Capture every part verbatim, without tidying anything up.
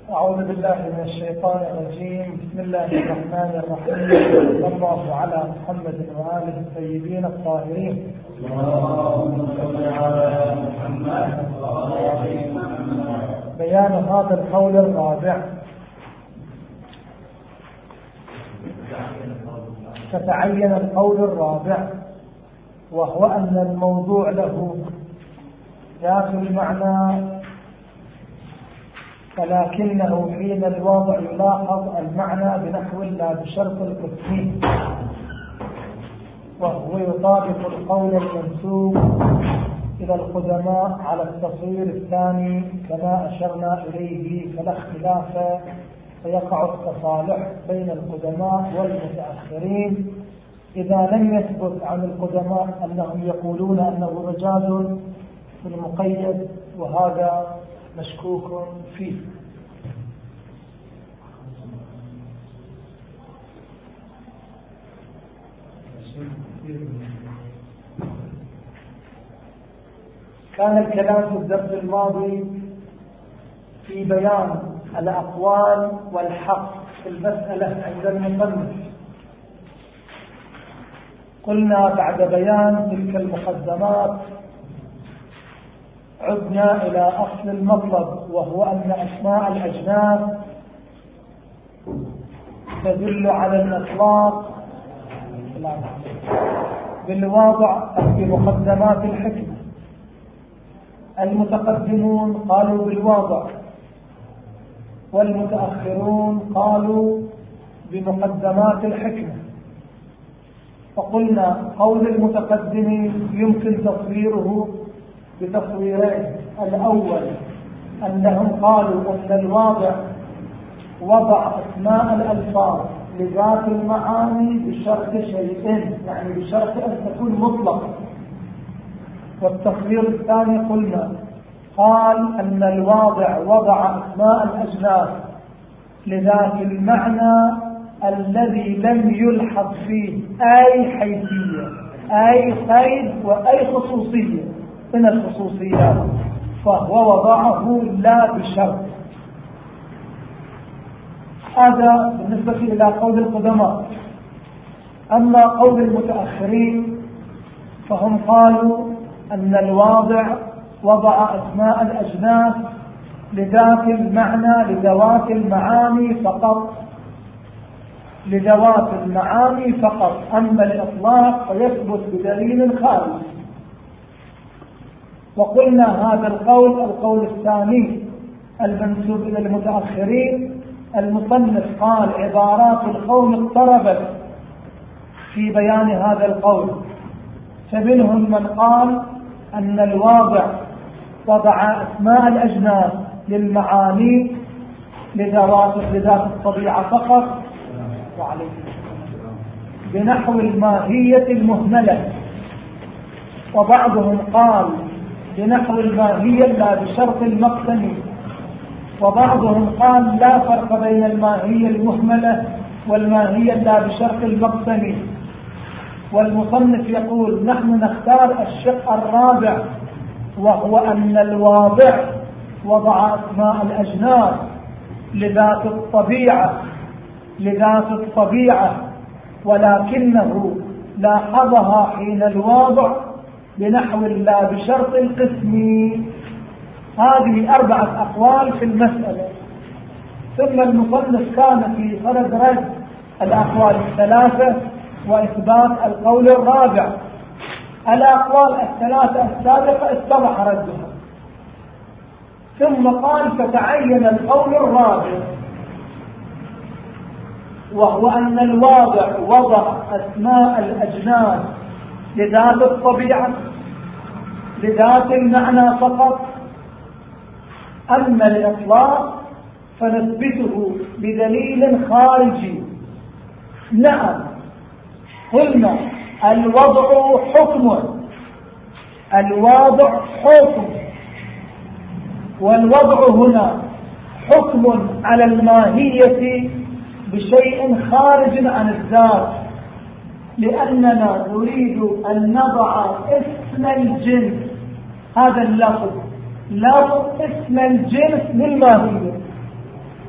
أعوذ بالله من الشيطان الرجيم. بسم الله الرحمن الرحيم. صلى الله على محمد وآله الطيبين الطاهرين. بيان هذا القول الرابع. فتعين القول الرابع وهو أن الموضوع له ذات المعنى، ولكنه حين الوضع يلاحظ المعنى بنحو لا بشرط القسم، وهو يطابق القول المنسوب إلى القدماء على التصوير الثاني كما أشرنا إليه، فلا اختلاف فيقع التصالح بين القدماء والمتأخرين إذا لم يثبت عن القدماء أنهم يقولون أنه مجاز في المقيد، وهذا مشكوك فيه. كان الكلام في الدرس الماضي في بيان الأقوال والحق في المسألة عند المصنف. قلنا بعد بيان تلك المقدمات عدنا إلى أصل المطلب، وهو أن أسماء الأجناس تدل على الإطلاق بالواضع في مقدمات الحكمة. المتقدمون قالوا بالواضع، والمتأخرون قالوا بمقدمات الحكمة. فقلنا قول المتقدمين يمكن تصويره بتصويرين. الأول أنهم قالوا أن الواضع وضع أسماء الألفاظ لذات المعاني بشرط شيئين، يعني بشرط أن تكون مطلقة. والتصوير الثاني قلنا قال أن الواضع وضع أسماء الأجناس لذات المعنى الذي لم يلحظ فيه أي حيثية أي قيد وأي خصوصية من الخصوصيات، فهو وضعه لا بشرط. هذا بالنسبة إلى قول القدماء. أما قول المتأخرين فهم قالوا أن الواضع وضع أسماء الأجناس لذات المعنى لذوات المعاني فقط لذوات المعاني فقط أما الإطلاق فيثبت بدليل خارج. وقلنا هذا القول القول الثاني المنسوب إلى المتأخرين. المصنف قال عبارات القول اقتربت في بيان هذا القول، فمنهم من قال أن الواضع وضع أسماء الأجناس للمعاني لذوات لذات الطبيعة فقط وعليه بنحو الماهية المهملة، وبعضهم قال بنحو الماهية لا بشرط المقسم، وبعضهم قال لا فرق بين الماهية المهملة والماهية لا بشرط المقسم. والمصنف يقول نحن نختار الشق الرابع، وهو أن الواضع وضع أسماء الأجناس لذات الطبيعة لذات الطبيعة ولكنه لاحظها حين الواضع بنحو لا بشرط القسم. هذه أربعة أقوال في المسألة. ثم المصنف كان في صدد رد الأقوال الثلاثة وإثبات القول الرابع. الأقوال الثلاثة السابقة اتضح ردها، ثم قال فتعين القول الرابع، وهو أن الواضع وضع أسماء الأجناس لذات الطبيعة لذات المعنى فقط، أما الإطلاق فنثبته بدليل خارجي. نعم قلنا الوضع حكم الواضع حكم والوضع هنا حكم على الماهية بشيء خارج عن الذات، لأننا نريد أن نضع اسم الجنس، هذا اللفظ لفظ اسم الجنس للماهية،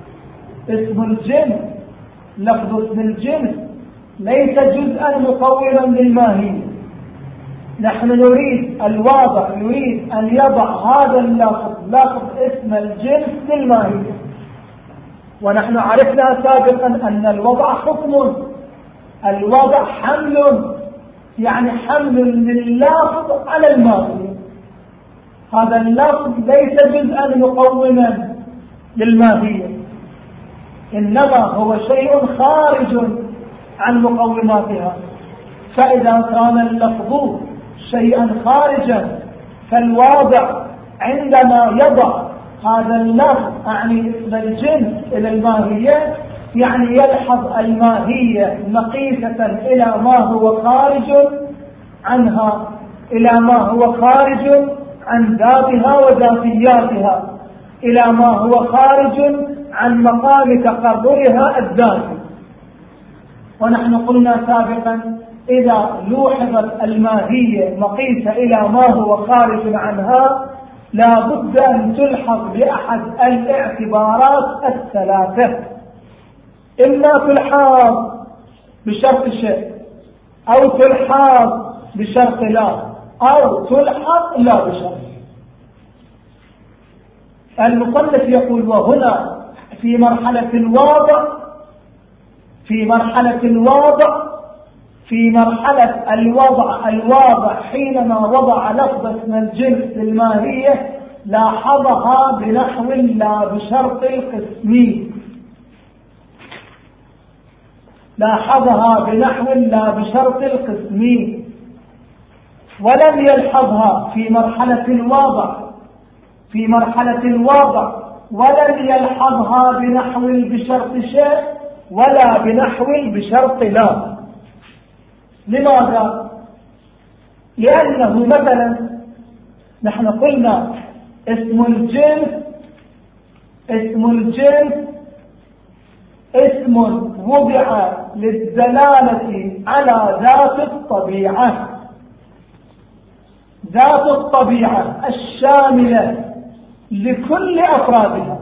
اسم الجنس، لفظ اسم الجنس ليس جزءا مقوما للماهية. نحن نريد الواضع يريد أن يضع هذا اللفظ لفظ اسم الجنس للماهية، ونحن عرفنا سابقا أن الوضع حكم، الوضع حمل، يعني حمل لللفظ على الماهية. هذا اللفظ ليس جزءا مقوما للماهية، إنما هو شيء خارج عن مقوماتها. فإذا كان اللفظ شيئا خارجا، فالواضع عندما يضع هذا اللفظ أعني اسم الجنس إلى الماهية، يعني يلحظ الماهية مقيسة إلى ما هو خارج عنها، إلى ما هو خارج عن ذاتها وذاتياتها، إلى ما هو خارج عن مقام تقررها الذاتي. ونحن قلنا سابقا إذا لوحظت الماهية مقيسة إلى ما هو خارج عنها لا بد أن تلحظ بأحد الاعتبارات الثلاثة، إما تلحظ بشرط شيء، أو تلحظ بشرط لا، أو تلحظ لا بشرط. المصنف يقول وهنا في مرحلة الواضع، في مرحلة الواضع في مرحلة الوضع الواضع حينما وضع لفظ اسم الجنس للماهية لاحظها بنحو لا بشرط القسمي، لاحظها بنحو لا بشرط القسمي، ولم يلحظها في مرحلة الواضع في مرحلة الواضع ولم يلحظها بنحو بشرط شيء ولا بنحو بشرط لا. لماذا؟ لأنه مثلا نحن قلنا اسم الجنس اسم الجنس اسم وضع للدلالة على ذات الطبيعة، ذات الطبيعة الشاملة لكل أفرادها.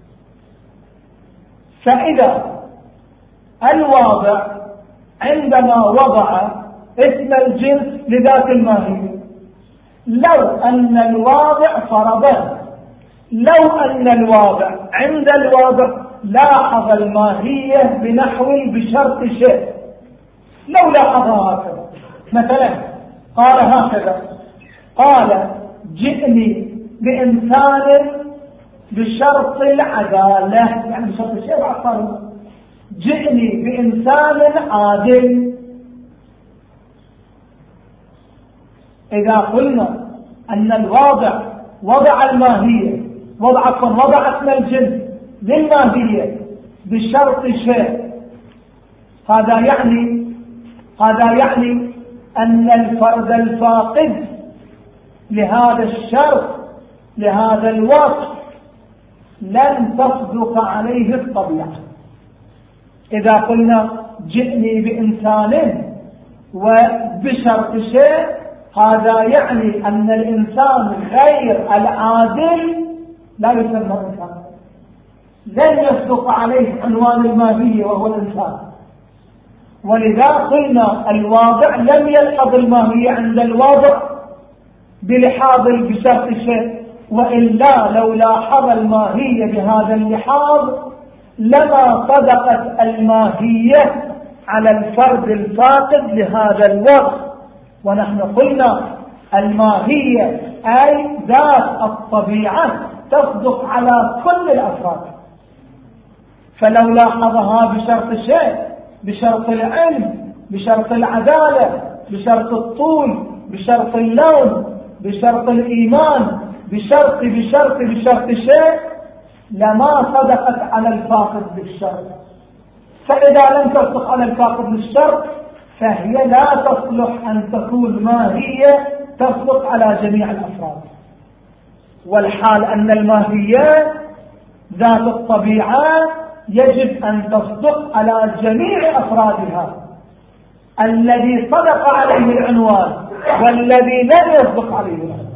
فإذا الواضع عندما وضع اسم الجنس لذات الماهية، لو أن الواضع فرضا لو أن الواضع عند الواضع لاحظ الماهية بنحو بشرط شيء، لو لاحظها هكذا مثلا قال هكذا، قال جئني بإنسان بشرط العدالة، يعني بشرط شيء بعد جئني بإنسان عادل. إذا قلنا أن الواضع وضع الماهية وضع وضع اسم الجنس للماهية بشرط شيء، هذا يعني هذا يعني أن الفرد الفاقد لهذا الشرط لهذا الوصف لن تصدق عليه الطبيعة. إذا قلنا جئني بإنسان وبشرط شيء، هذا يعني أن الإنسان غير العادل لا يسمى إنسان، لن يصدق عليه عنوان الماهية وهو الإنسان. ولذا قلنا الواضع لم يلحظ الماهية عند الواضع بلحاظ بشرط شيء، وإلا لو لاحظ الماهية بهذا اللحاظ لما صدقت الماهية على الفرد الفاقد لهذا الوصف. ونحن قلنا الماهية أي ذات الطبيعة تصدق على كل الأفراد، فلو لاحظها بشرط شيء، بشرط العلم، بشرط العدالة، بشرط الطول، بشرط اللون، بشرط الإيمان، بشرط بشرط بشرط شيء، لما صدقت على الفاقد بالشرط. فإذا لم تصدق على الفاقد بالشرط فهي لا تصلح أن تكون ماهية تصدق على جميع الأفراد. والحال أن الماهية ذات الطبيعة يجب أن تصدق على جميع أفرادها، الذي صدق عليه العنوان والذي لم يصدق عليه العنوان،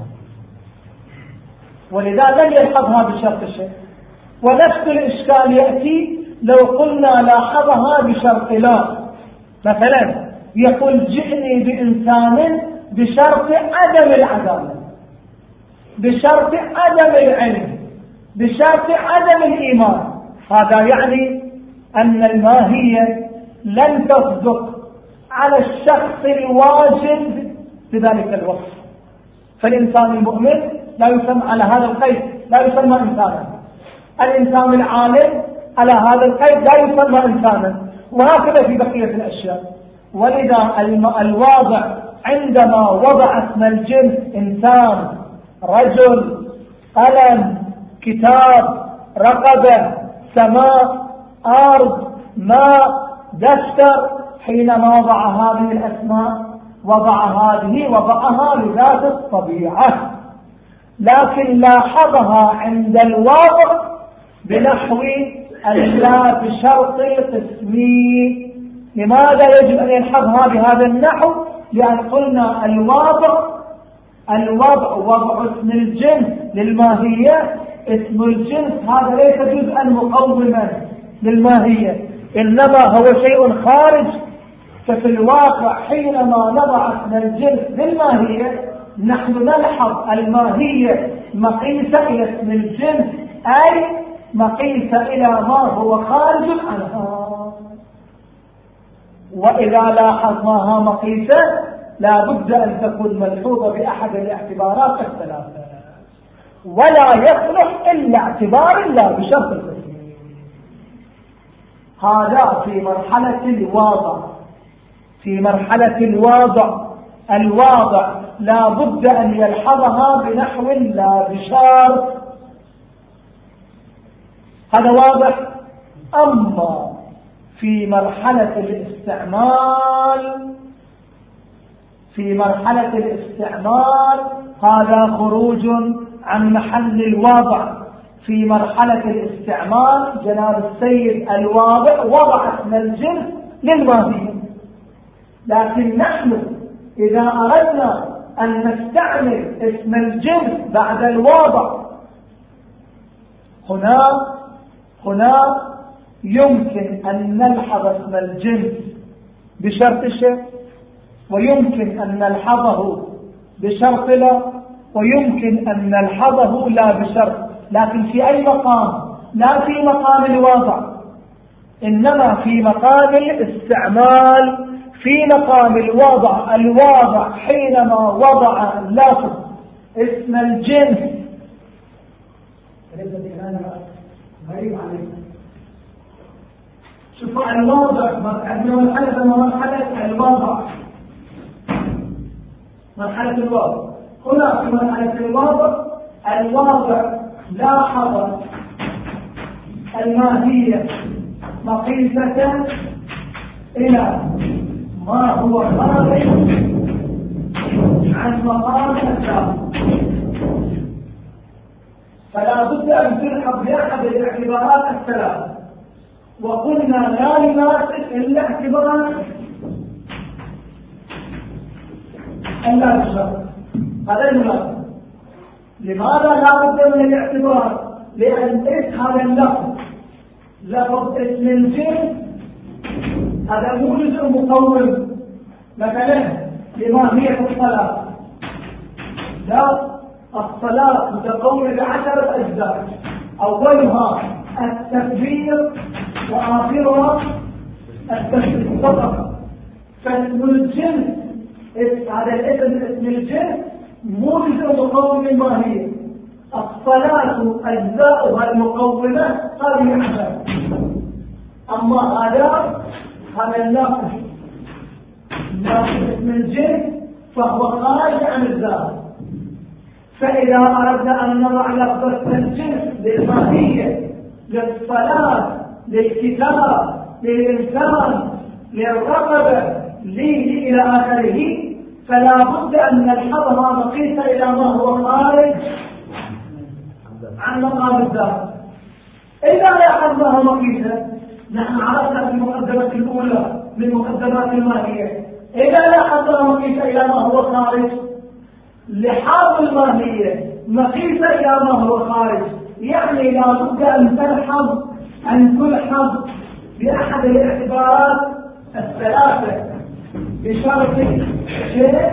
ولذا لم يلحظها بشرط شيء. ونفس الإشكال يأتي لو قلنا لاحظها بشرط لا، مثلا يقول جئني بإنسان بشرط عدم العدالة، بشرط عدم العلم، بشرط عدم الإيمان، هذا يعني أن الماهية لن تصدق على الشخص الواجب بذلك الوصف. فالإنسان المؤمن لا يسمى على هذا القيد، لا يسمى إنسانا. الإنسان العالم على هذا القيد لا يسمى إنسانا، وهكذا في بقية الأشياء. ولذا الواضع عندما وضع اسم الجنس إنسان، رجل، قلم، كتاب، رقبة، سماء، أرض، ماء، دفتر، حينما وضع هذه الأسماء وضع هذه وضعها لذات الطبيعة، لكن لاحظها عند الوضع بنحو اللا بشرط القسمي. لماذا يجب أن يلحظها بهذا النحو؟ لأن قلنا الوضع الوضع وضع اسم الجنس للماهية. اسم الجنس هذا ليس جزءا مقوما للماهية، إنما هو شيء خارج. ففي الواقع حينما نضع اسم الجنس للماهية نحن نلحظ الماهية مقيسة إلى اسم الجنس، أي مقيسة إلى ما هو خارج عنها. وإذا لاحظناها مقيسة لا بد أن تكون ملحوظة بأحد الاعتبارات الثلاثة، ولا يصلح إلا اعتبار الله بشرط القسم. هذا في مرحلة الواضع. في مرحلة الواضع الواضع لا بد أن يلحظها بنحو لا بشرط. هذا واضح. أما في مرحلة الاستعمال في مرحلة الاستعمال هذا خروج عن محل الواضع. في مرحلة الاستعمال جناب السيد الواضع وضع اسم الجنس للماهية، لكن نحن إذا أردنا أن نستعمل اسم الجنس بعد الواضع هنا هنا يمكن أن نلحظ اسم الجنس بشرط الشيء، ويمكن أن نلحظه بشرط لا، ويمكن أن نلحظه لا بشرط. لكن في أي مقام؟ لا في مقام الواضع، إنما في مقام الاستعمال. في مقام الوضع الواضع حينما وضع لفظ اسم الجنس غريب عليك. شوفوا الواضع عندنا مرحلة مرحلة الوضع، مرحلة الوضع. هنا في مرحلة الوضع الواضع لاحظ الماهية مقيسة إلى ما هو خارج عن مقام الذات، فلا بد أن تلحق بأحد الاعتبارات الثلاث. وقلنا لا يناسب إلا اعتبارات ألا بشرط، هذا يناسب. لماذا لا بد من الاعتبار؟ لأن اسم هذا اللفظ لفظ اسم الجنس هذا مو جزء مقوم. مثلا لماهية الصلاة، لا، الصلاة متقومة بعشرة أجزاء، أولها التكبير وآخرها التسليم فقط. فاسم الجنس هذا الاسم اسم الجنس مو جزء مقوم للماهية. الصلاة أجزاؤها المقومة هذه عشرة، أما هذا هذا اللفظ لفظ اسم الجنس فهو خارج عن الذات. فإذا أردنا أن نضع لفظ اسم الجنس للماهية، للصلاة، للكتاب، للإنسان، للرقبة، ليه إلى آخره، فلا بد أن نلحظها مقيسة إلى ما هو خارج عن مقام الذات. إذا لاحظناها مقيسة نحن عرفنا في المقدمة الأولى من مقدمات الماهية، إذا لاحظناها مقيسة إلى ما هو خارج، لحاظ الماهية مقيسة إلى ما هو خارج، يعني لا بد أن تلحظ أن تلحظ بأحد الاعتبارات الثلاثة بشرط شيء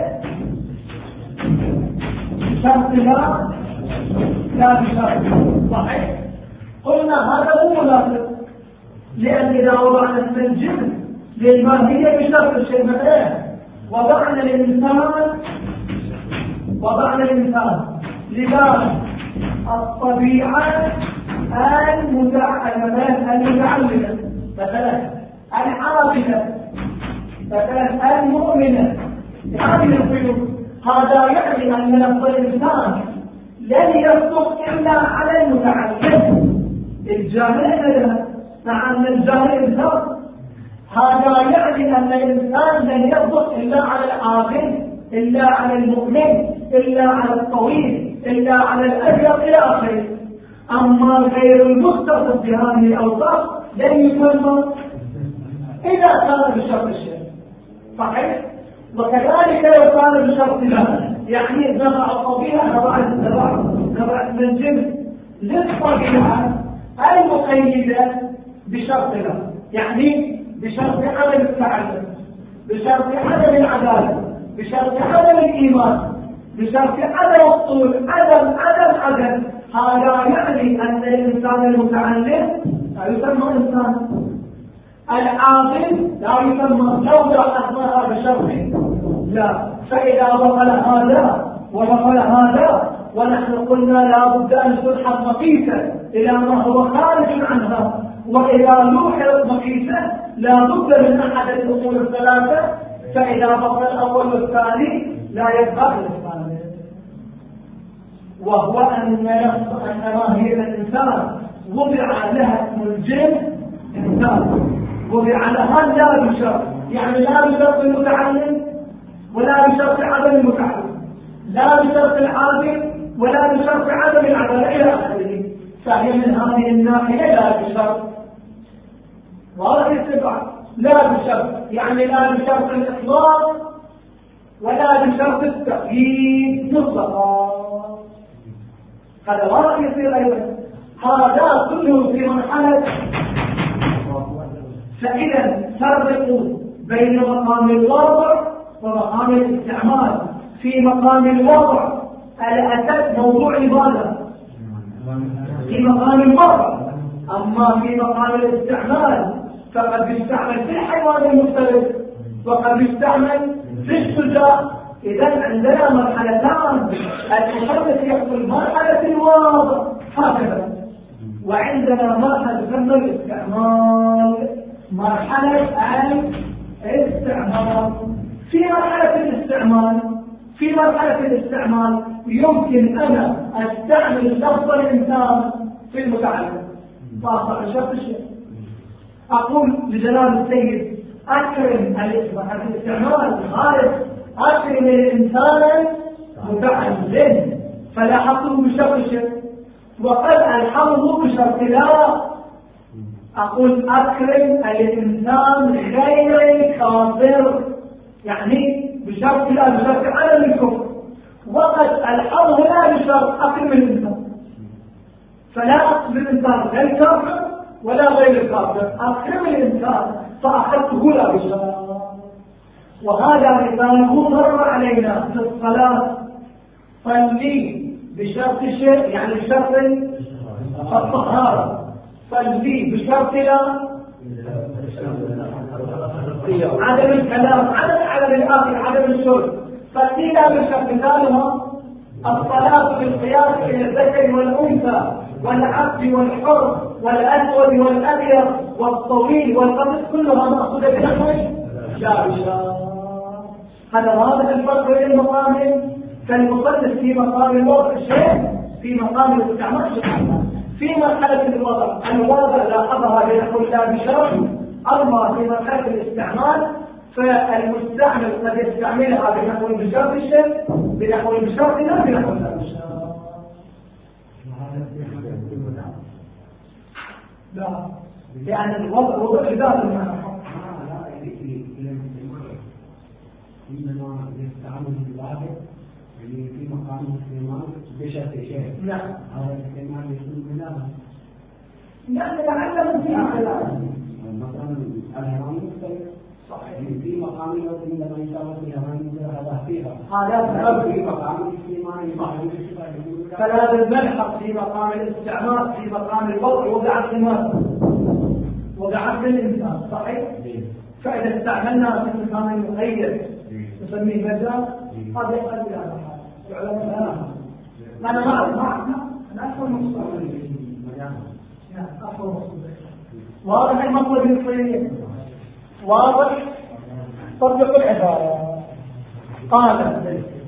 بشرط لا لا بشرط. صحيح؟ قلنا هذا مو مناسب، لأن إذا وضعنا الجنس للماهية بشرط الشيء مثلا وضعنا الإنسان وضعنا الإنسان لباس الطبيعة المتعلمة المتعلمة مثلا العابدة مثلا المؤمنة هذه القيود. هذا يعني أن نفس الإنسان لن يصدق إلا على المتعلم. الجاهل أبدا مع أن الجاهل إنسان. هذا يعني أن الإنسان لن يصدق إلا على العابد إلا على المؤمن إلا على الطويل إلا على الأبيض إلى آخره. أما غير المتصف بهذه الأوصاف لن يسمى إذا كان بشرط الشيء. صحيح؟ وكذلك لو كان بشرط لا، يعني نضع الطبيعة نضع نضع نضع من جنس للطبيعة المقيدة بشرط لا، يعني بشرط عدم التعلم، بشرط عدم العدالة، بشرط عدم الإيمان، بشرط عدم الطول، عدم عدم عدم. هذا يعني أن الإنسان المتعلم لا يسمى إنسان، العاقل لا يسمى لو لاحظناها بشرط لا. فإذا بطل هذا وبطل هذا ونحن قلنا لا بد أن تلحظ مقيسة إلى ما هو خارج عنها، وإذا لوحظت مقيسة لا بد من أحد الأصول الثلاثة. فإذا بطل الأول والثاني لا يبقى الثالث، وهو أن نفس أن ماهية الإنسان وضع لها اسم الجنس إنسان، وضع لها لا بشرط، يعني لا بشرط المتعلم ولا بشرط عدم المتعلم، لا بشرط العادل ولا بشرط عدم العدل إلى آخره. فهي من هذه الناحية لا بشرط. واضح السبعة لا بشرط، يعني لا بشرط الإطلاق ولا بشرط التقييد مطلقا. هذا واضح يصير أيضا. هذا كله في مرحلة. فإذا فرقوا بين مقام الوضع ومقام الاستعمال. في مقام الوضع الأساس موضوع لماذا؟ في مقام الوضع. أما في مقام الاستعمال فقد يستعمل في الحيوان المفترس وقد يستعمل في الشجاع. إذا عندنا مرحلتان، المحدث يقول مرحلة الوضع هكذا، وعندنا مرحلة تسمى الاستعمال، مرحلة الاستعمال. في مرحلة الاستعمال في مرحلة الاستعمال يمكن أنا أستعمل لفظ الإنسان في المتعلم فأصبح شرط الشيء. أقول لجلال السيد أكرم مرحلة الاستعمال خالص أكرم الإنسان متعلم، فلا حصله بشرط الشيء، وقد ألحظه بشرط لا. أقول أكرم الإنسان غير الكافر، يعني بشرط لا بشرط عدم الكفر، وقد ألحظه لا بشرط أكرم الإنسان، فلا أقصد الإنسان غير كافر ولا غير الكافر، أكرم الإنسان فأخذته لا بشرط. وهذا مثاله مر علينا في الصلاة. صلي بشرط شيء، يعني بشرط الطهارة، صلي بشرط لا عدم الكلام، عدم عدم الأكل، عدم الشرب. صلي لا بشرط مثالها الصلاة بالقياس إلى الذكر والأنثى والعبد والحر والأسود والأبيض والطويل والقصير كلها مأخوذة بنحو لا بشرط. هذا واضح الفرق بين المقامين. فالمصنف في مقام الوضع شيء، في مقام الاستعمال شيء. في مرحلة الوضع الوضع لاحظها بنحو لا بشرط، أما في مرحلة الاستعمال فالمستعمل قد يستعملها بنحو بشرط الشيء بنحو بشرط لا بنحو لا بشرط. لا، لأن الوضع وضع ذات المعنى. إنما يستعمل بالواحد يعني في مقام الاستعمال بشرط شيء. نعم. هذا الاستعمال يكون بناء. يعني لعله فيها خلاف. مثلا الهمان مختلف. صحيح. في مقام الوزن لما يشتغل في الهمان هذا فيها. هذا في مقام الاستعمال كلام الملحق في مقام الاستعمار في مقام الوضع وقعت في ماذا؟ وقعت في الإنسان. صحيح؟ فإذا استعملنا في المكان المقيد نسميه مجال قد يؤدي إلى هذا العلماء. لا أنا ما أعرف ما أعرف أنا أفهم مصطلح أفهم مصطلح واضح المطلب الصيني واضح طبق العبارة. قال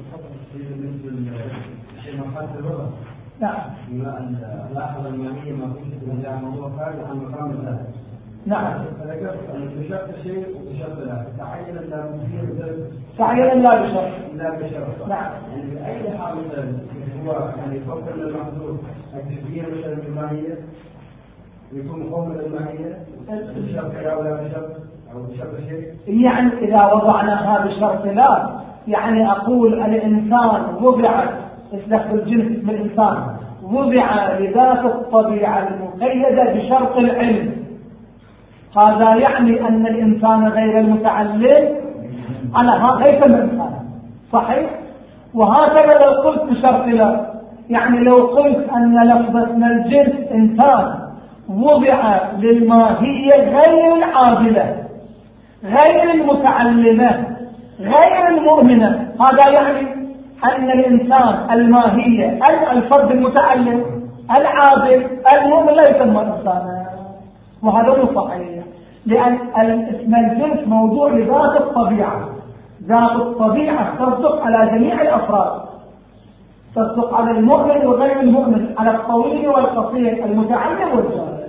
نعم اللاحظ المعنية ما كنت من جامعة هو خارج عن مقام الله. نعم فذكرت أن اكتشفت شيء واكتشفت لا تعين لا بشرط تعين لا بشرط لا بشرط. نعم يعني بأي حال مثلا هو يعني فوق المحدود التشبيه مثلا بالماهية يكون قوم الماهية بشرط لا ولا بشرط أو بشرط شيء. يعني إذا وضعناها بشرط لا يعني أقول الإنسان وضع استخدم الجنس من الإنسان وضع لذات الطبيعة المقيدة بشرط العلم. هذا يعني أن الإنسان غير المتعلم على هذا ليس الإنسان. صحيح؟ وهكذا لو قلت بشرط لا يعني لو قلت أن لفظة من الجنس إنسان وضع للماهية غير العادلة غير المتعلمة غير المؤمنة هذا يعني أن الإنسان الماهية الفرد المتعلم العادل المؤمن لا يسمى إنسانا. وهذا مو صحيح لأن اسم الجنس موضوع لذات الطبيعة. ذات الطبيعة تصدق على جميع الأفراد تصدق على المؤمن وغير المؤمن على الطويل والقصير المتعلم والجاهل.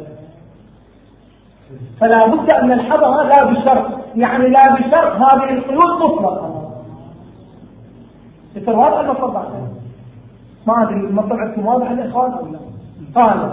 فلا بد أن نلحظها لا بشرط يعني لا بشرط هذه القيود مطلقة. يصير واضح المطلب ما أدري المطلب عندكم واضح الإخوان أو لا؟ قال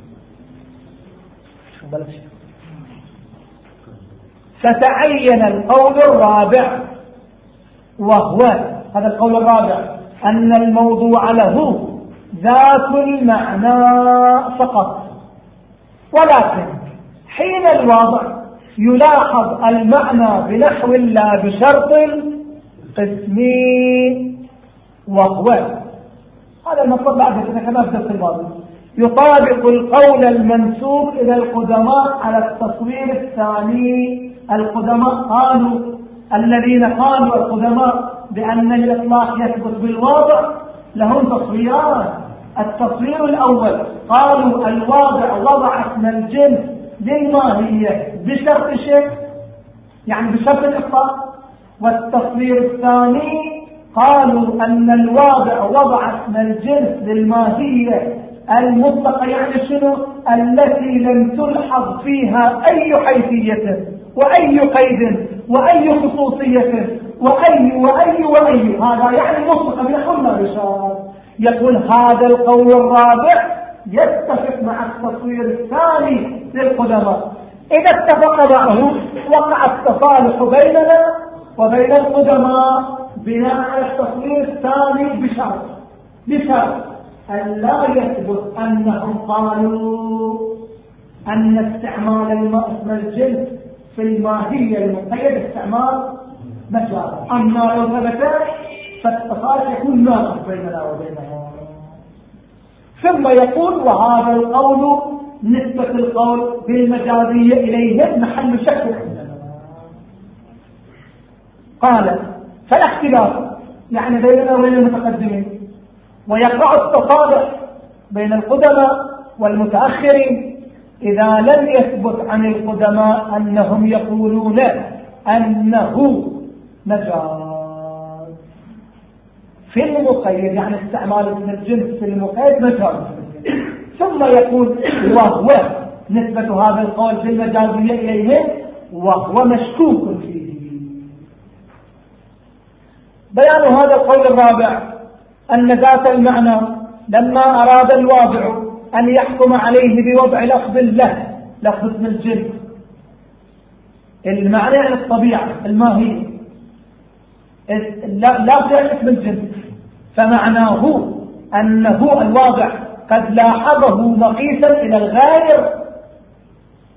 فتعين القول الرابع وهو هذا القول الرابع أن الموضوع له ذات المعنى فقط ولكن حين الوضع يلاحظ المعنى بنحو لا بشرط قسمي وهو هذا المطلب بعد كما في الدرس الماضي يطابق القول المنسوب إلى القدماء على التصوير الثاني. القدماء قالوا الذين قالوا القدماء بأن الإطلاق يثبت بالواضع لهم تصويران. التصوير الأول قالوا الواضع وضع اسم الجنس للماهية بشرط شيء يعني بشرط الإطلاق. والتصوير الثاني قالوا أن الواضع وضع اسم الجنس للماهية المطلقة يعني شنو التي لم تلحظ فيها أي حيثية وأي قيد وأي خصوصية وأي وأي وأي هذا يعني مطلقة بنحو لا بشرط. يقول هذا القول الرابع يتفق مع التصوير الثاني للقدماء. إذا اتفق معه وقع التصالح بيننا وبين القدماء بناء على التصوير الثاني بشرط بشرط أن لا يثبت أنهم قالوا أن استعمال اسم الجنس في الماهية المقيد استعمال مجاز. أما لو ثبت فالتصالح يكون ناقص بيننا وبينهم. ثم يقول وهذا القول نسبة القول بالمجازية إليه محل شك عندنا. قال فلا اختلاف يعني بيننا وبين المتقدمين ويقع التصالح بين القدماء والمتأخرين إذا لم يثبت عن القدماء أنهم يقولون أنه مجاز في المقيد يعني استعمال اسم الجنس في المقيد مجاز. ثم يقول وهو نسبة هذا القول في المجازية إليه وهو مشكوك فيه. بيان هذا القول الرابع أن ذات المعنى لما أراد الواضع أن يحكم عليه بوضع لفظ له لفظ اسم الجنس المعنى عن الطبيعة الماهية لا لا اسم الجنس فمعناه أنه الواضع قد لاحظه مقيسا إلى الغير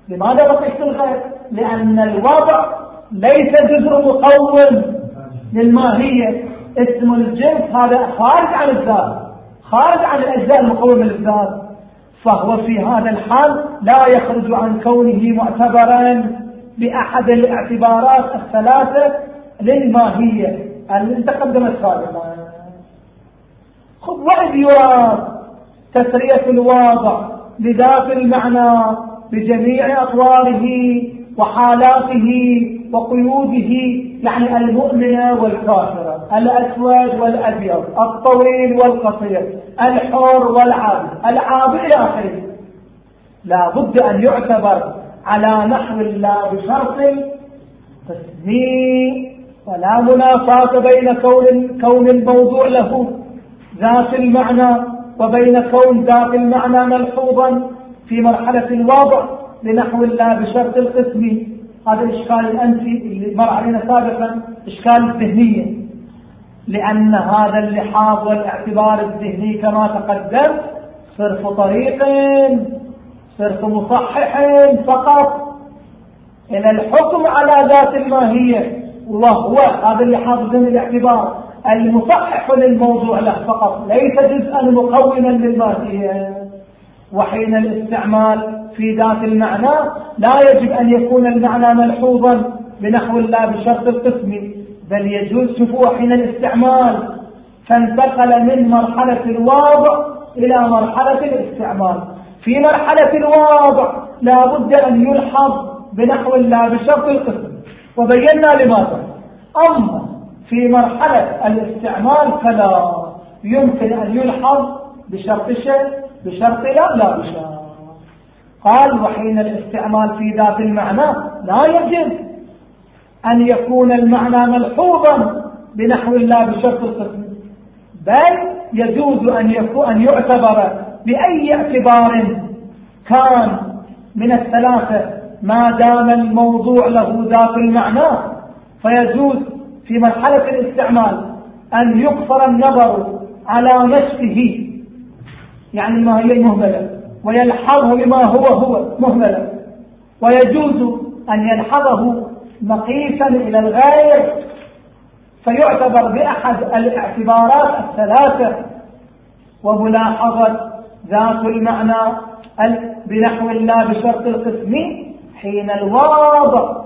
لماذا بقيت الغير؟ لأن الوضع ليس جزء مقوم للماهية. اسم الجنس هذا خارج عن الذات، خارج عن الأجزاء المقومة للذات، فهو في هذا الحال لا يخرج عن كونه معتبرا بأحد الاعتبارات الثلاثة للماهية اللي تقدمت سابقا. خذ وإذ يراد تسرية الواضع لذات المعنى بجميع أطواره وحالاته وقيوده، يعني المؤمنة والكافرة، الأسود والأبيض، الطويل والقصير، الحر والعابد، العابد إلى آخره، لا بد أن يعتبر على نحو لا بشرط تسمية، ولا منافاة بين كون كون الموضوع له ذات المعنى وبين كون ذات المعنى ملحوظا في مرحلة الوضع لنحو لا بشرط القسم. هذا الإشكال الأنفي اللي مر علينا سابقا، إشكال الذهنية، لأن هذا اللحاظ والاعتبار الذهني كما تقدم صرف طريق، صرف مصحح فقط إلى الحكم على ذات الماهية، وهو هذا اللحاظ الذهني الاعتبار المصحح للموضوع له فقط، ليس جزءا مقوما للماهية. وحين الاستعمال في ذات المعنى لا يجب أن يكون المعنى ملحوظا بنحو لا بشرط القسم، بل يجوز شفوه حين الاستعمال، فانتقل من مرحلة الواضع إلى مرحلة الاستعمال. في مرحلة الواضع لا بد أن يلحظ بنحو لا بشرط القسم، وبينا لماذا. أما في مرحلة الاستعمال فلا يمكن أن يلحظ بشرط شيء بشرط لا لا بشرط. قال وحين الاستعمال في ذات المعنى لا يجب أن يكون المعنى ملحوظا بنحو لا بشرط القسم، بل يجوز أن يكون أن يعتبر بأي اعتبار كان من الثلاثة ما دام الموضوع له ذات المعنى، فيجوز في مرحلة الاستعمال أن يقصر النظر على نفسه، يعني ما هي المهملة، ويلحظه لما هو هو مهملة، ويجوز أن يلحظه مقيسا إلى الغير فيعتبر بأحد الاعتبارات الثلاثة. وملاحظة ذات المعنى بنحو لا بشرط القسم حين الواضع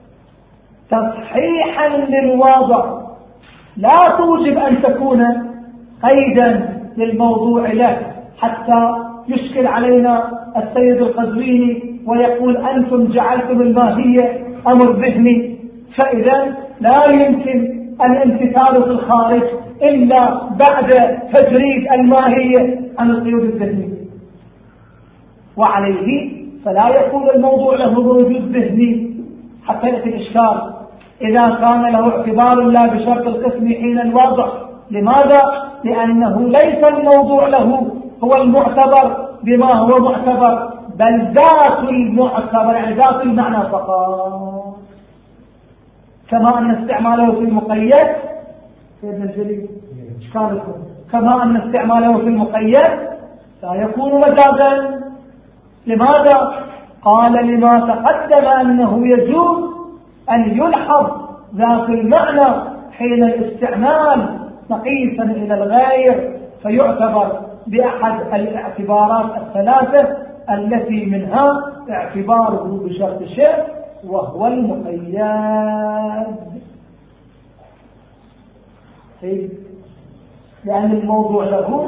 تصحيحا للواضع لا توجب أن تكون قيدا للموضوع له حتى يشكل علينا السيد القزويني ويقول أنتم جعلتم الماهية أمر ذهني، فإذا لا يمكن الامتثال في الخارج إلا بعد تجريد الماهية عن القيود الذهنية، وعليه فلا يكون الموضوع له وجود ذهني حتى يأتي الإشكال إذا كان له اعتبار لا بشرط القسم حين الوضع. لماذا؟ لأنه ليس الموضوع له هو المعتبر بما هو معتبر، بل ذات المعتبر، يعني ذات المعنى فقط. كما أن استعماله في المقيد سيدنا الجليل إشكالكم كما أن استعماله في المقيد لا يكون مجازا. لماذا؟ قال لما تقدم أنه يجوز أن يلحظ ذات المعنى حين الاستعمال مقيسا إلى الغير، فيعتبر بأحد الاعتبارات الثلاثة التي منها اعتباره بشرط شيء وهو المقيد. لأن الموضوع له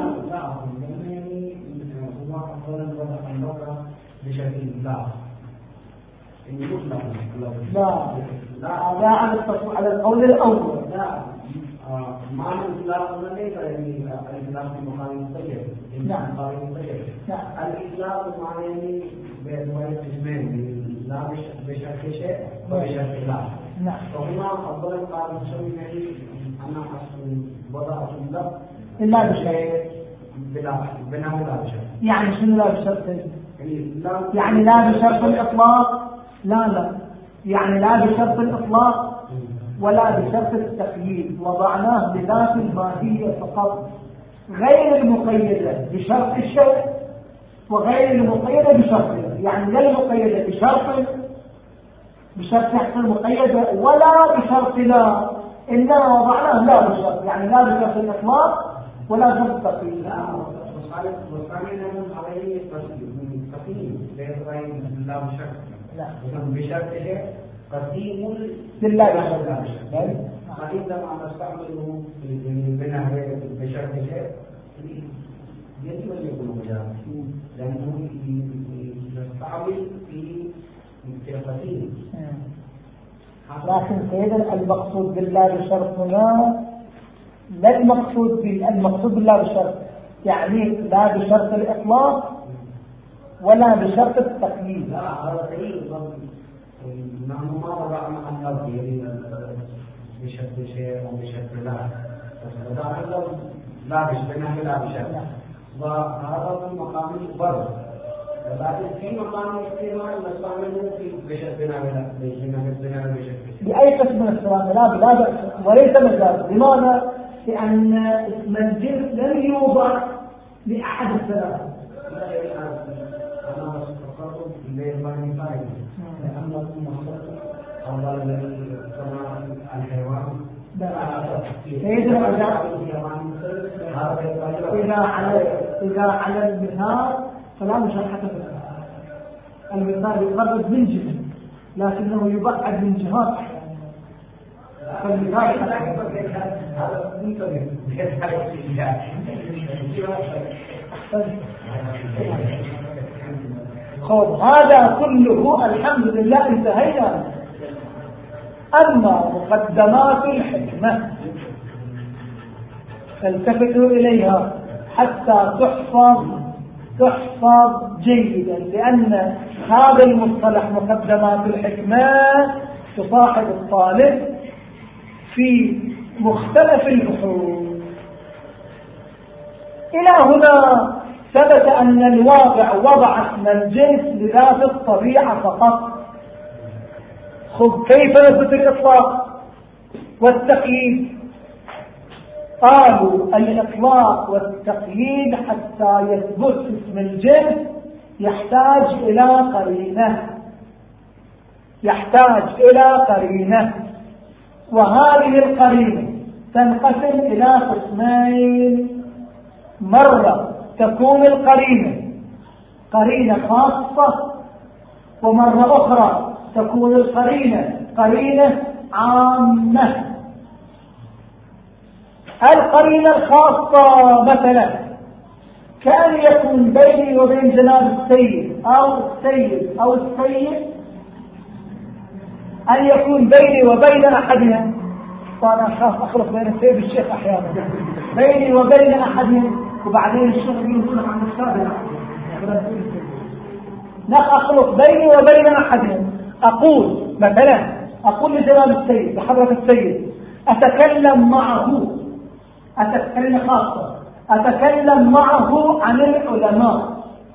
لا لا لا على التصوير على القول الأول. لا معنى الإطلاق ليس يعني الإطلاق بمعنى مستقل. نعم. نعم. الإطلاق معنى بين قسمين، لا بشرط شيء وبشرط لا. نعم. وهنا أفضل قال مسوي أنا أصل وضعت اللفظ إلا بشرط بلا بلا ولا بشرط. يعني شنو لا بشرط؟ لا يعني لا بشرط الإطلاق، لا لا يعني لا بشرط الإطلاق ولا بشرط التقييد، وضعناه بذات الماهية فقط غير المقيدة بشرط الشيء وغير المقيدة بشرط، يعني لا المقيدة بشرط بشرط يحصل مقيدة ولا بشرط لا، إنما وضعناه لا بشرط، يعني لا بشرط الإطلاق ولا بشرط التقييد. لا وصارنا عليه قسيم لا بشرط، لا بشرط قسيم لله بشرط. فعندما نستعمله بناء بشرط يجب أن يكون مجاز، لأنه يستعمل في في القسيم. لكن سيدنا المقصود بالله بشرط هنا لا المقصود المقصود بالله بشرط، يعني لا بشرط الإطلاق ولا بشرط التقييد. لا هذا دليل نحن ما وضعنا عن اللفظ يعني بشرط شيء أو بشرط لا، بس وضعنا اللفظ لا بشرط لا بشرط، وهذا في مقام البر، ولكن في مقام الاستعمال نستعمله في بشرط بناء بناء بشرط. بأي قسم من الصلاة لا لا بأس وليس مجاز. لماذا؟ لأن اسم الجنس لم يوضع لأحد الثلاثة. أنا أتصرف بالبني فاعل، لأن أفضل الذي كما الحيوان. سيدنا إذا على إذا على المثال فلا مشاركة في المثال يقرب من جهة لكنه يبعد من جهات. خذ هذا كله الحمد لله انتهينا. أما مقدمات الحكمة التفتوا إليها حتى تحفظ تحفظ جيدا، لأن هذا المصطلح مقدمات الحكمة تصاحب الطالب في مختلف البحوث. إلى هنا ثبت أن الواقع وضع اسم الجنس لذات الطبيعة فقط. خذ كيف نثبت الإطلاق والتقييد؟ قالوا الإطلاق والتقييد حتى يثبت اسم الجنس يحتاج إلى قرينة، يحتاج إلى قرينة، وهذه القرينة تنقسم إلى قسمين. مرة تكون القرينة قرينة خاصة، ومرة أخرى تكون القرينة قرينة عامة. القرينة الخاصة مثلا كان يكون بيني وبين جناب السيد أو السيد أو السيد أن يكون بيني وبين أحدهم، وأنا أخاف أخلط بين السيد والشيخ أحيانا، بيني وبين أحدهم وبعدين الشيخ يقول عن السابق نخ أخلط بيني وبين أحدهم. أقول مثلا أقول لجناب السيد بحضرة السيد أتكلم معه، أتكلم خاصة أتكلم معه عن العلماء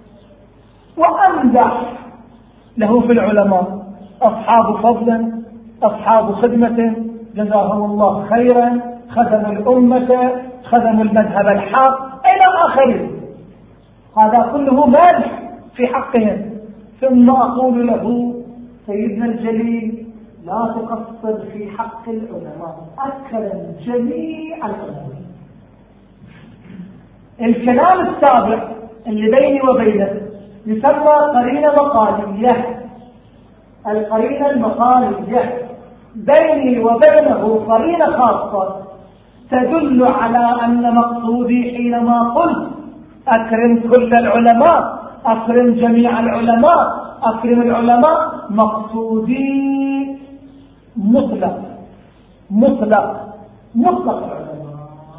وأمدح له في العلماء، أصحاب فضل أصحاب خدمة جزاهم الله خيرا، خدموا الأمة، خدموا المذهب الحق إلى آخره. هذا كله مادح في حقهم. ثم أقول له سيدنا الجليل لا تقصر في حق العلماء، أكرم جميع العلماء. الكلام السابق اللي بيني وبينه يسمى قرينة مقالية. القرينة المقالية بيني وبينه قرينة خاصة تدل على أن مقصودي حينما قلت أكرم كل العلماء، أكرم جميع العلماء، أكرم العلماء، مقصودي مطلق مطلق مطلق العلماء.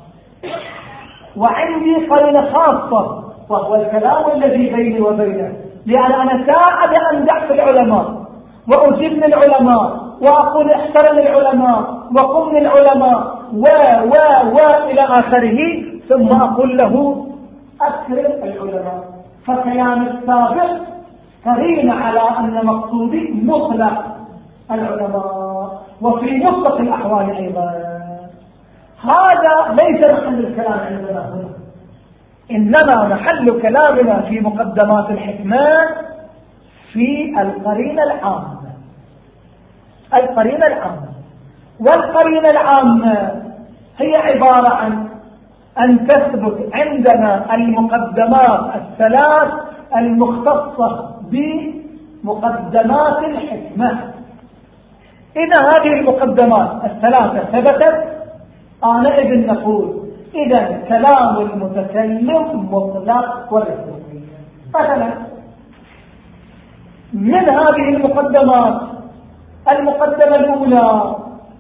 وعندي قرينة خاصة وهو الكلام الذي بيني وبينه، لأن أنا ساعد أمدح في العلماء وأجل العلماء وأقول احترم العلماء وقم العلماء و و و إلى آخره، ثم أقول له أكرم العلماء. فكلام السابق قرين على أن مقصودي مطلق العلماء وفي مطلق الأحوال أيضا. هذا ليس محل الكلام عندنا هنا. إنما محل كلامنا في مقدمات الحكمة في القرينة العامة. القرينة العامة والقرينة العامة هي عبارة عن أن تثبت عندنا المقدمات الثلاث المختصة بمقدمات الحكمة. إذا هذه المقدمات الثلاثة ثبتت آنئذ نقول إذا كلام المتكلم مطلق وليس. مثلا من هذه المقدمات المقدمة الأولى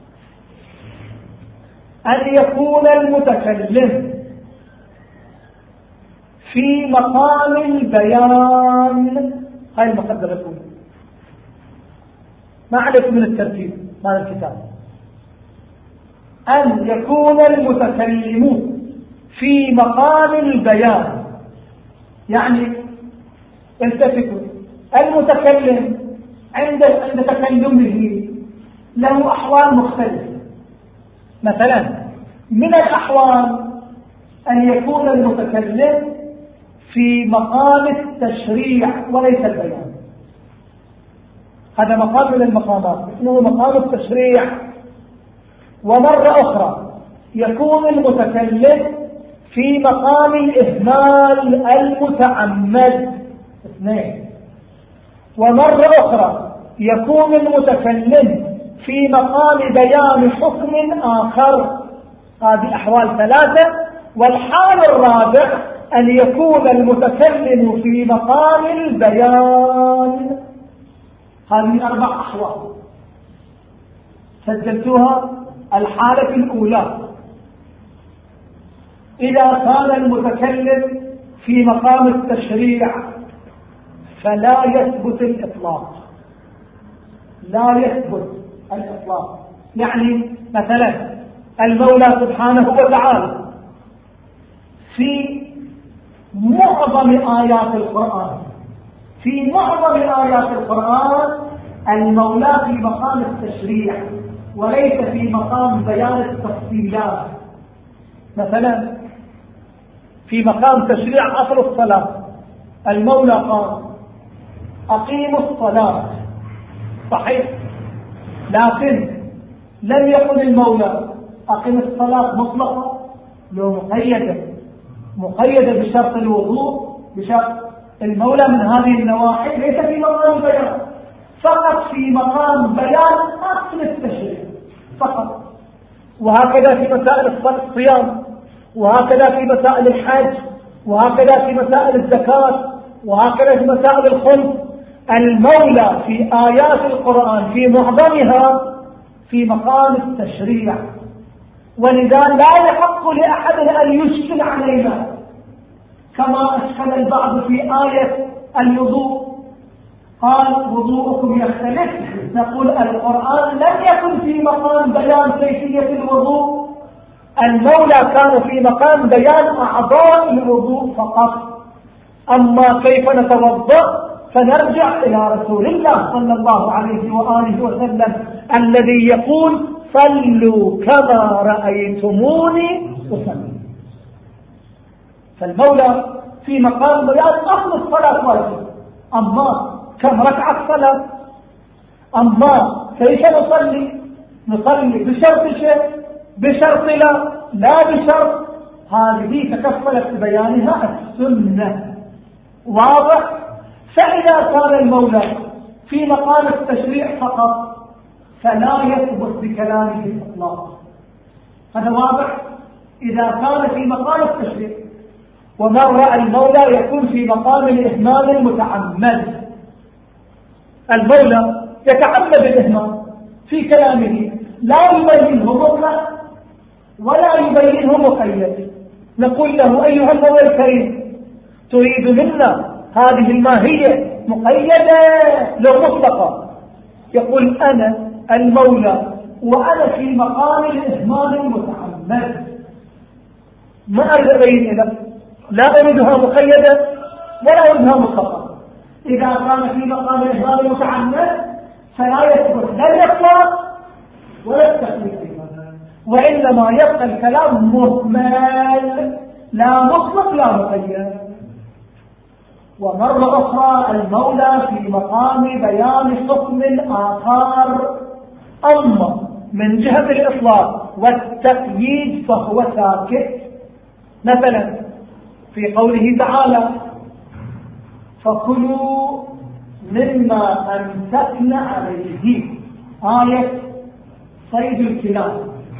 أن يكون المتكلم في مقام البيان. هاي المقدمة الأولى. ما عليك من الترتيب مال الكتاب. أن يكون المتكلم في مقام البيان، يعني التفتوا المتكلم عند عند تكلمه له أحوال مختلفة. مثلا من الأحوال أن يكون المتكلم في مقام التشريع وليس البيان. هذا مقام من المقامات اسمه مقام التشريع. ومرة أخرى يكون المتكلم في مقام الإهمال المتعمد. اثنين. ومرة أخرى يكون المتكلم في مقام بيان حكم آخر. هذه أحوال ثلاثة. والحال الرابع أن يكون المتكلم في مقام البيان. هذه أربع أحوال سجلتوها. الحالة الأولى إذا كان المتكلم في مقام التشريع فلا يثبت الإطلاق. لا يثبت الإطلاق. يعني مثلا المولى سبحانه وتعالى في معظم آيات القرآن في معظم آيات القرآن المولى في مقام التشريع وليس في مقام بيان التفصيلات. مثلا في مقام تشريع أصل الصلاة المولى قال أقيموا الصلاة، صحيح، لكن لم يقل المولى أقيم الصلاة مطلقة، لو مقيدة مقيدة بشرط الوضوء، بشرط المولى من هذه النواحي ليس في مقام بيان، فقط في مقام بيان أصل التشريع فقط. وهكذا في مسائل الصيام، وهكذا في مسائل الحج، وهكذا في مسائل الزكاة، وهكذا في مسائل الخمس. المولى في آيات القرآن في معظمها في مقام التشريع، ولذا لا يحق لأحد أن يشكل علينا كما أشكل البعض في آية الوضوء. قال وضوءكم يختلف، نقول القرآن لم يكن في مقام بيان كيفية الوضوء، المولى كان في مقام بيان أعضاء الوضوء فقط. أما كيف نتوضأ فنرجع إلى رسول الله صلى الله عليه وآله وسلم الذي يقول صلوا كما رأيتموني أصلي. فالمولى في مقام بيان أصل الصلاة واجب، أما كم ركعة صلاة، أما كيف نصلي، نصلي بشرط شيء، بشرط لا لا بشرط، هذه تكفلت ببيانها السنة. واضح؟ فإذا كان المولى في مقام التشريع فقط فلا يثبت بكلامه الإطلاق. هذا واضح؟ إذا كان في مقام التشريع. ومرة المولى يكون في مقام الإهمال المتعمد، المولى يتعمد الإهمال في كلامه، لا يبينه مطلق ولا يبينه مقيد. نقول له أيها المولى الكريم تريد منا هذه الماهية مقيدة لو مطلقة؟ يقول أنا المولى وأنا في مقام الإهمال المتعمد، ما أريد أبين لك، لا أريدها مقيدة ولا أريدها مطلقة. إذا كان في مقام الإهمال المتعمد فلا يثبت لا الإطلاق ولا التقييد، وإنما يبقى الكلام مهمل لا مطلق لا مقيد. ومرة أخرى المولى في مقام بيان حكم آخر، أما من جهة الإطلاق والتقييد فهو ساكت. مثلا في قوله تعالى فكلوا مما أمسكنا عليه، آية صيد الكلاب.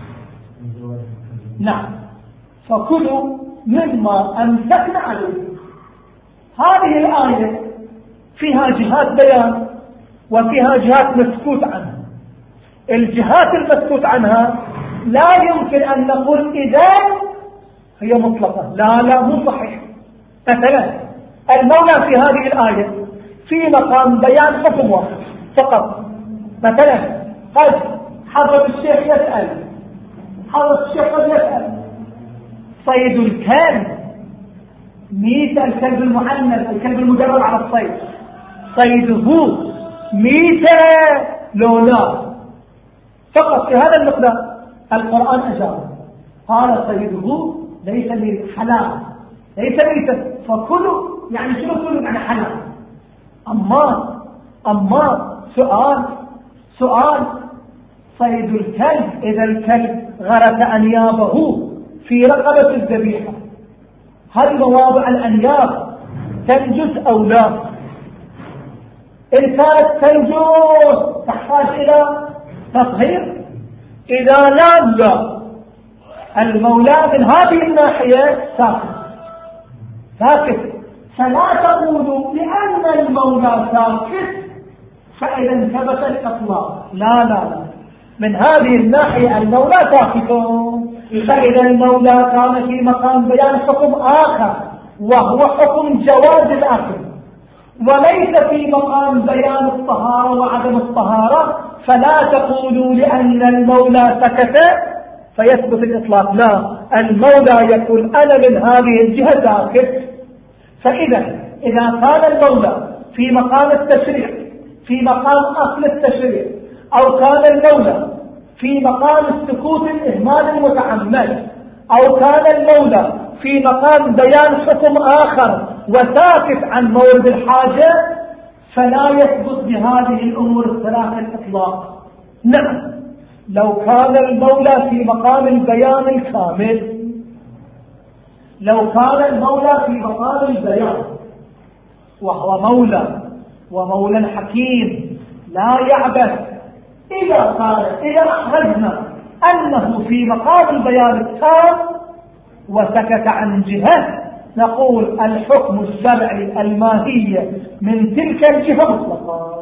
نعم، فكلوا مما أمسكنا عليه. هذه الآية فيها جهات بيان وفيها جهات مسكوت عنها. الجهات المسكوت عنها لا يمكن أن نقول إذا هي مطلقة، لا لا مو صحيح. مثلا المولى في هذه الآية في مقام بيان حكم واحد فقط. مثلا قد حضرة الشيخ يسأل، حضرة الشيخ قد يسأل صيد الكلب، ميت الكلب المعلم الكلب المدرب على الصيد، صيده ميت لو لا، فقط في هذا المقدار. القرآن أجاب قال صيده ليس للحلال، ليس ميتا، فكلوا يعني شنو كلوا يعني حلال. أما أما سؤال سؤال صيد الكلب، إذا الكلب غرس أنيابه في رقبة الذبيحة، هل مواضع الأنياب تنجس أو لا؟ إن كانت تنجس تحتاج إلى تطهير، إذا لا لا. المولى من هذه الناحية ساكت ساكت. فلا تقولوا لأن المولى ساكت فإذا انثبت الإطلاق، لا لا لا. من هذه الناحية المولى ساكت، فإذا المولى كان في مقام بيان حكم آخر وهو حكم جواز الأكل، وليس في مقام بيان الطهارة وعدم الطهارة، فلا تقولوا لأن المولى سكت فيثبت الإطلاق، لا. المولى يقول أنا من هذه الجهة ساكت. فإذا إذا كان المولى في مقام التشريع، في مقام أصل التشريع، أو كان المولى في مقام السكوت الإهمال المتعمد، أو كان المولى في مقام بيان حكم آخر وساكت عن مورد الحاجة، فلا يثبت بهذه الأمور الثلاثة الإطلاق. نعم، لو كان المولى في مقام البيان الكامل، لو كان المولى في مقام البيان وهو مولى ومولى حكيم لا يعبث، إذا قال إذا أخرجنا أنه في مقام البيان التام وسكت عن جهة، نقول الحكم الشرعي الماهية من تلك الجهة مطلقا.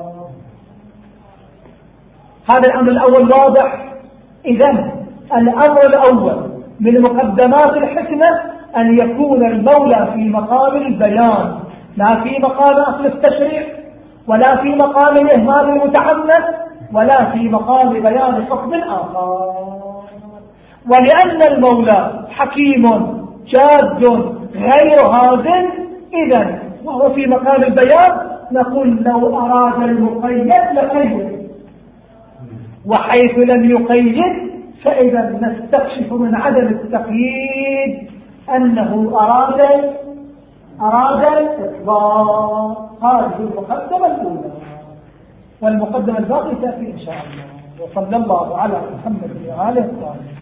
هذا الأمر الأول واضح. إذن الأمر الأول من مقدمات الحكمة أن يكون المولى في مقام البيان، لا في مقام أصل التشريع، ولا في مقام الإهمال المتعمد، ولا في مقام بيان حكم آخر. ولأن المولى حكيم جاد غير هازل، إذن وهو في مقام البيان نقول لو أراد المقيد لقيد، وحيث لم يقيد فإذا نستكشف من عدم التقييد أنه أراد أراد الإطلاق. هذه المقدمة الأولى، والمقدمة الباقية تأتي إن شاء الله. وصلى الله على محمد وعلى آله.